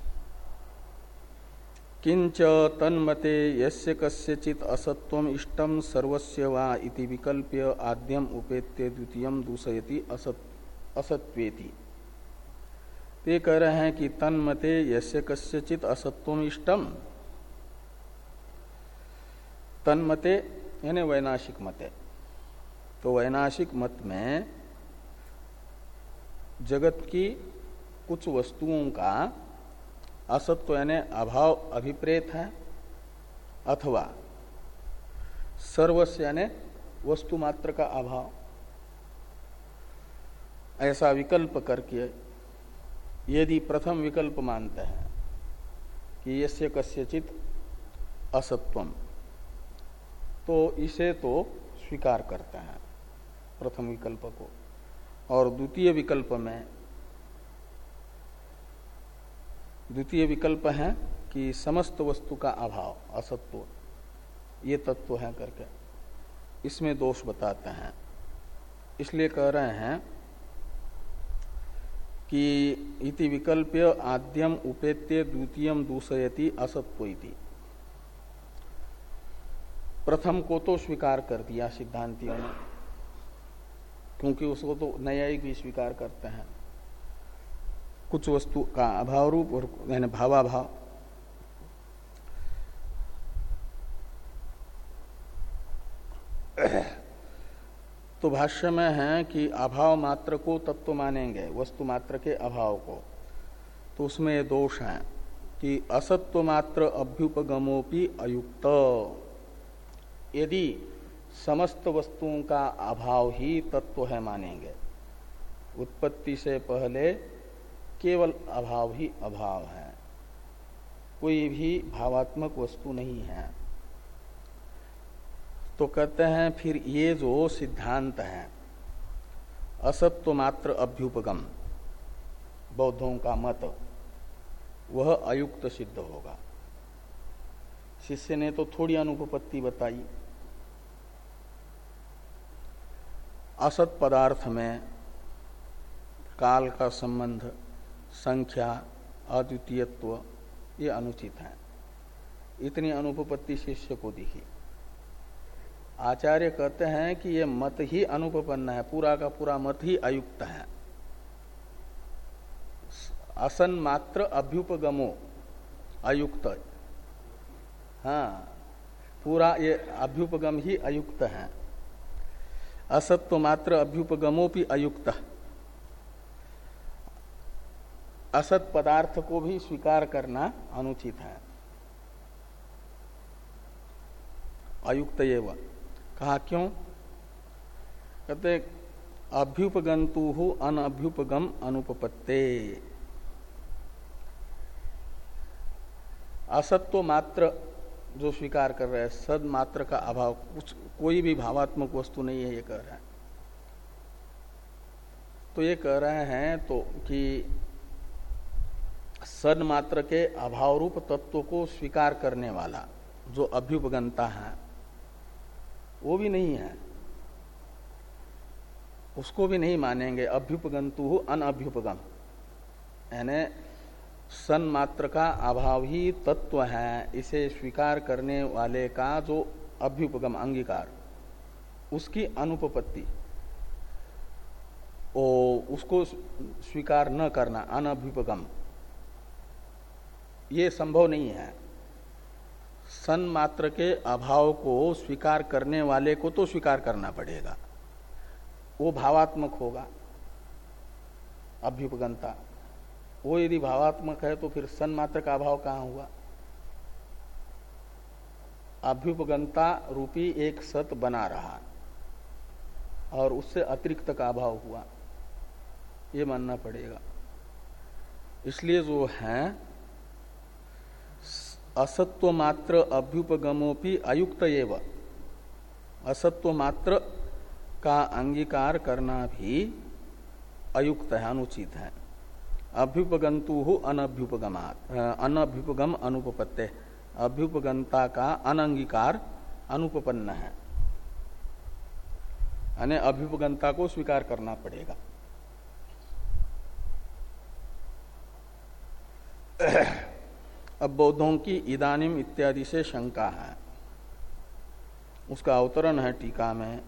किंच तन्मते यस्य कस्यचित् असत्वम इष्टम सर्वस्य वा इति विकल्प्य आद्यम उपेत्य द्वितीयम दूषयति असत असत्वेति। ते कह रहे हैं कि तन्मते यस्य कस्यचित् असत्वम इष्टम, तन्मते यानी वैनाशिक मते। तो वैनाशिक मत में जगत की कुछ वस्तुओं का असत्व यानी अभाव अभिप्रेत है, अथवा सर्वस्व यानी वस्तु मात्र का अभाव, ऐसा विकल्प करके यदि प्रथम विकल्प मानते हैं कि यस्य कस्यचित् असत्वम, तो इसे तो स्वीकार करते हैं प्रथम विकल्प को। और द्वितीय विकल्प में द्वितीय विकल्प है कि समस्त वस्तु का अभाव असत्व ये तत्व है करके इसमें दोष बताते हैं। इसलिए कह रहे हैं कि इति विकल्प्य आद्यम उपेत्य द्वितीयम दूषयति असत्व इति। प्रथम को तो स्वीकार कर दिया सिद्धांतियों ने, क्योंकि उसको तो न्यायिक भी स्वीकार करते हैं। कुछ वस्तु का अभाव रूप और यानी भावाभाव। तो भाष्य में है कि अभाव मात्र को तत्व मानेंगे, वस्तु मात्र के अभाव को, तो उसमें ये दोष है कि असत्व मात्र अभ्युपगमोपि अयुक्त। यदि समस्त वस्तुओं का अभाव ही तत्व है मानेंगे, उत्पत्ति से पहले केवल अभाव ही अभाव है, कोई भी भावात्मक वस्तु नहीं है, तो कहते हैं फिर ये जो सिद्धांत है असत्व मात्र अभ्युपगम बौद्धों का मत, वह अयुक्त सिद्ध होगा। शिष्य ने तो थोड़ी अनुपपत्ति बताई। असत पदार्थ में काल का संबंध, संख्या, अद्वितीयत्व ये अनुचित है। इतनी अनुपपत्ति शिष्य को दिखी। आचार्य कहते हैं कि ये मत ही अनुपपन्न है, पूरा का पूरा मत ही अयुक्त है। असन मात्र अभ्युपगमो अयुक्त, हाँ पूरा ये अभ्युपगम ही अयुक्त है। असत्व मात्र अभ्युपगमोपि अयुक्त। असत पदार्थ को भी स्वीकार करना अनुचित है, अयुक्त एवं। कहा क्यों? कहते अभ्युपगंतु अनअभ्युपगम अनुपपत्ते। असत्व मात्र जो स्वीकार कर रहे हैं, सद मात्र का अभाव, कुछ कोई भी भावात्मक वस्तु नहीं है, ये कह रहा है। तो ये कह रहे हैं तो कि सन मात्र के अभाव रूप तत्व को स्वीकार करने वाला जो अभ्युपगंता है वो भी नहीं है, उसको भी नहीं मानेंगे। अभ्युपगंतु अनअभ्युपगम, यानी सन मात्र का अभाव ही तत्व है, इसे स्वीकार करने वाले का जो अभ्युपगम अंगीकार, उसकी अनुपपत्ति, ओ उसको स्वीकार न करना, अनअभ्युपगम, ये संभव नहीं है। सन मात्र के अभाव को स्वीकार करने वाले को तो स्वीकार करना पड़ेगा, वो भावात्मक होगा अभ्युपगंता। वो यदि भावात्मक है तो फिर सन मात्र का अभाव कहाँ हुआ? अभ्युपगंता रूपी एक सत बना रहा और उससे अतिरिक्त का अभाव हुआ, ये मानना पड़ेगा। इसलिए जो है असत्व मात्र अभ्युपगमोपि अयुक्त एव, असत्व मात्र का अंगीकार करना भी अयुक्त है, अनुचित है। अभ्युपगंतु अनभ्युपगमात्, अनभ्युपगम अनुपपत्ते, अभ्युपगंता का अनंगीकार अनुपपन्न है, यानी अभ्युपगंता को स्वीकार करना पड़ेगा। अब बौद्धों की इदानिम इत्यादि से शंका है, उसका अवतरण है टीका में।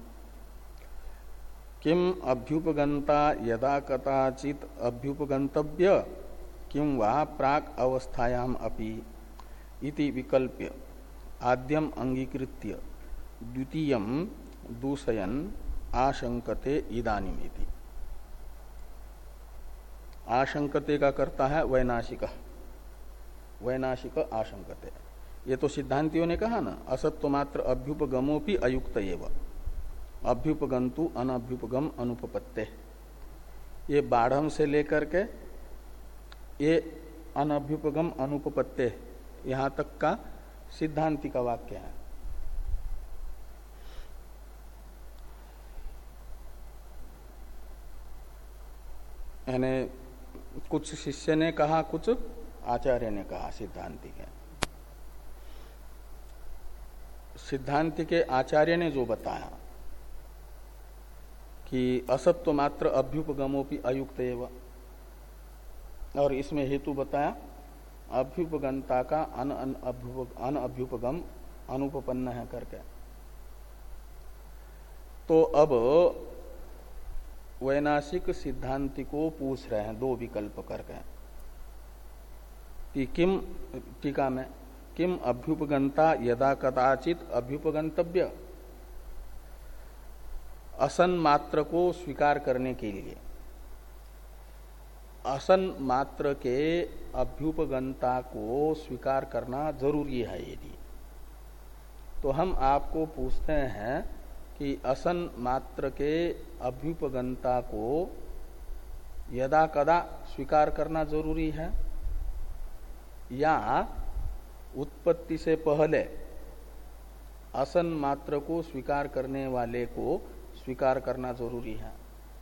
किम अभ्युपगंता यदा कदाचित अभ्युपगंतव्य किम वा प्राक अवस्थायाम अपि इति विकल्प्य आद्यम अंगीकृत्य द्वितीयम दूषयन आशंकते इदानीम इति। आशंकते का करता है वैनाशिक, वैनाशिक आशंकते। ये तो सिद्धांतियों ने कहा ना, असत्व मात्र अभ्युपगमोपि अयुक्त एव, अभ्युपगंतु अनभ्युपगम अनुपपत्ते। ये बाढ़म से लेकर के ये अनभ्युपगम अनुपपत्ते यहां तक का सिद्धांति का वाक्य है। यानी कुछ शिष्य ने कहा, कुछ आचार्य ने कहा सिद्धांति के। सिद्धांति के आचार्य ने जो बताया कि असत्व मात्र अभ्युपगमोपि अयुक्त एव, और इसमें हेतु बताया अभ्युपगंता का अन अन अभ्युपगम अनुपपन्न है करके। तो अब वैनाशिक सिद्धांति को पूछ रहे हैं दो विकल्प करके कि किम, टीका में, किम अभ्युपगंता यदा कदाचित अभ्युपगंतव्य, असन मात्र को स्वीकार करने के लिए असन मात्र के अभ्युपगंता को स्वीकार करना जरूरी है यदि, तो हम आपको पूछते हैं कि असन मात्र के अभ्युपगंता को यदा कदा स्वीकार करना जरूरी है या उत्पत्ति से पहले असन मात्र को स्वीकार करने वाले को स्वीकार करना जरूरी है।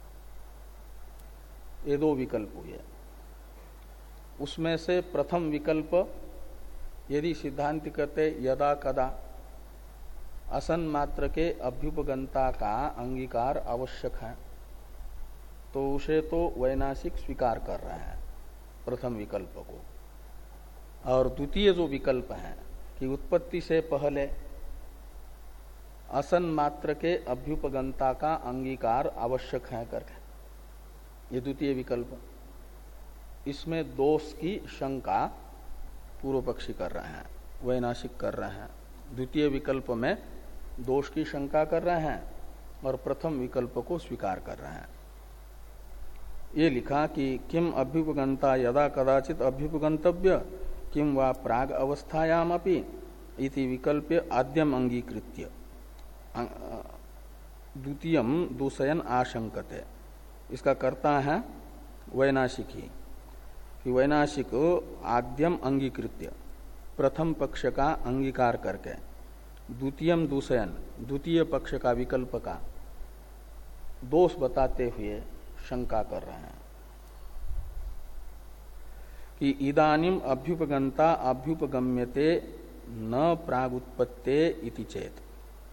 ये दो विकल्प हुए। उसमें से प्रथम विकल्प, यदि सिद्धांत कहते यदा कदा असन मात्र के अभ्युपगंता का अंगीकार आवश्यक है, तो उसे तो वैनाशिक स्वीकार कर रहे हैं प्रथम विकल्प को। और द्वितीय जो विकल्प है कि उत्पत्ति से पहले असन मात्र के अभ्युपगंता का अंगीकार आवश्यक है करके, ये द्वितीय विकल्प। इसमें दोष की शंका पूर्व पक्षी कर रहे हैं, वैनाशिक कर रहे हैं। द्वितीय विकल्प में दोष की शंका कर रहे हैं और प्रथम विकल्प को स्वीकार कर रहे हैं। ये लिखा कि किम अभ्युपगंता यदा कदाचित अभ्युपगंतव्य किम वा प्राग अवस्थायाम अपि इति विकल्प्य आद्यम अंगीकृत्य द्वितीयम दूषयन आशंकते। इसका करता है वैनाशिक ही कि वैनाशिक आद्यम अंगीकृत्य, प्रथम पक्ष का अंगीकार करके, द्वितीयम दूषयन, द्वितीय पक्ष का विकल्प का दोष बताते हुए शंका कर रहे हैं कि इदानीम अभ्युपगंता अभ्युपगम्यते न प्रागुत्पत्ते इति चेत।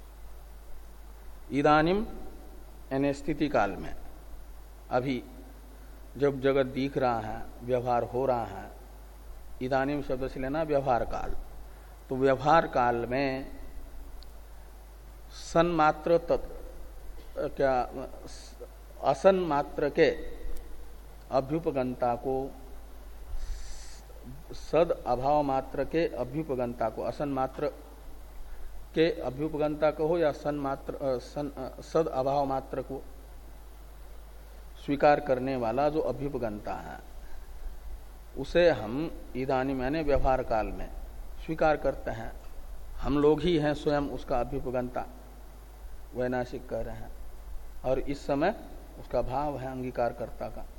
इदानीम यानी स्थिति काल में, अभी जब जगत दिख रहा है, व्यवहार हो रहा है, इदानीम शब्द से लेना व्यवहार काल। तो व्यवहार काल में सन मात्र तत् क्या असन मात्र के अभ्युपगंता को, सद अभाव मात्र के अभ्युपगंता को, असन मात्र के अभ्युपगंता को हो या सन मात्र सन सद अभाव मात्र को स्वीकार करने वाला जो अभ्युपगंता है, उसे हम इदानी मैंने व्यवहार काल में स्वीकार करते हैं। हम लोग ही हैं स्वयं उसका अभ्युपगंता, वैनाशिक कह रहे हैं, और इस समय उसका भाव है अंगीकारकर्ता का।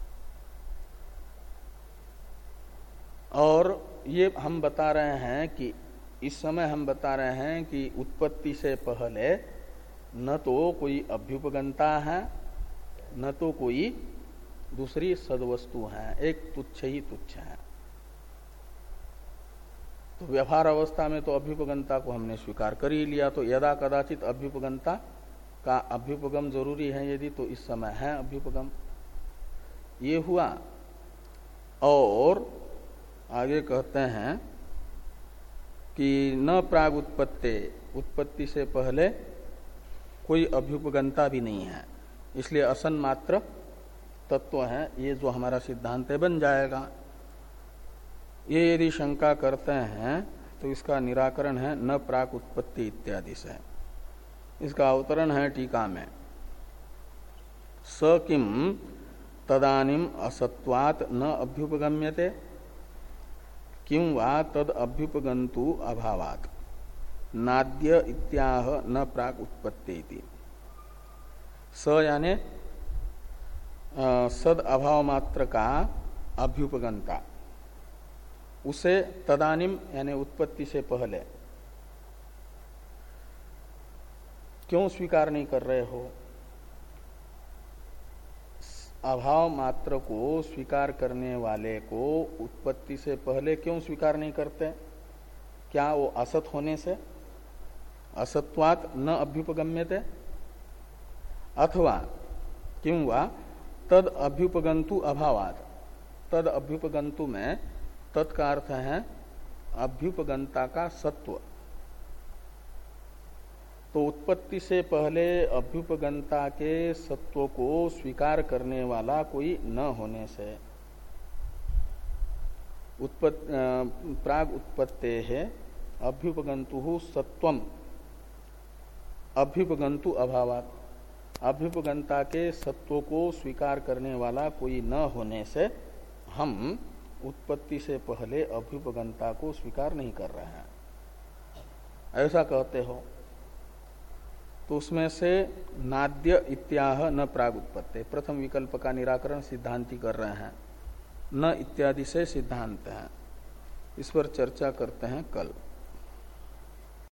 और ये हम बता रहे हैं कि इस समय हम बता रहे हैं कि उत्पत्ति से पहले न तो कोई अभ्युपगंता है, न तो कोई दूसरी सदवस्तु है, एक तुच्छ ही तुच्छ है। तो व्यवहार अवस्था में तो अभ्युपगंता को हमने स्वीकार कर ही लिया, तो यदा कदाचित अभ्युपगंता का अभ्युपगम जरूरी है यदि, तो इस समय है अभ्युपगम, ये हुआ। और आगे कहते हैं कि न प्राग उत्पत्ति, उत्पत्ति से पहले कोई अभ्युपगंता भी नहीं है, इसलिए असन मात्र तत्व है, ये जो हमारा सिद्धांत बन जाएगा। ये यदि शंका करते हैं तो इसका निराकरण है न प्राक उत्पत्ति इत्यादि से। इसका अवतरण है टीका में, स किम तदानिम असत्वात् न अभ्युपगम्यते किं वा तद अभ्युपगंतु अभावात् नाद्य इत्याह न प्राक उत्पत्ति इति। स यानी सद अभाव मात्र का अभ्युपगंता, उसे तदानिम यानी उत्पत्ति से पहले क्यों स्वीकार नहीं कर रहे हो? अभाव मात्र को स्वीकार करने वाले को उत्पत्ति से पहले क्यों स्वीकार नहीं करते? क्या वो असत होने से, असत्वात् न अभ्युपगम्यते, अथवा किं वा तद अभ्युपगंतु अभावात्, तद अभ्युपगंतु में तत् का अर्थ है अभ्युपगंता का सत्व। तो उत्पत्ति से पहले अभ्युपगंता के सत्व को स्वीकार करने वाला कोई न होने से उत्पत्ति प्राग उत्पत्ते है अभ्युपगंतु सत्वम अभ्युपगंतु अभावात्, अभ्युपगंता के सत्व को स्वीकार करने वाला कोई न होने से हम उत्पत्ति से पहले अभ्युपगंता को स्वीकार नहीं कर रहे हैं, ऐसा कहते हो। तो उसमें से नाद्य इत्याह न प्राग उत्पत्ति, प्रथम विकल्प का निराकरण सिद्धांति कर रहे हैं, न इत्यादि से सिद्धांत है। इस पर चर्चा करते हैं कल।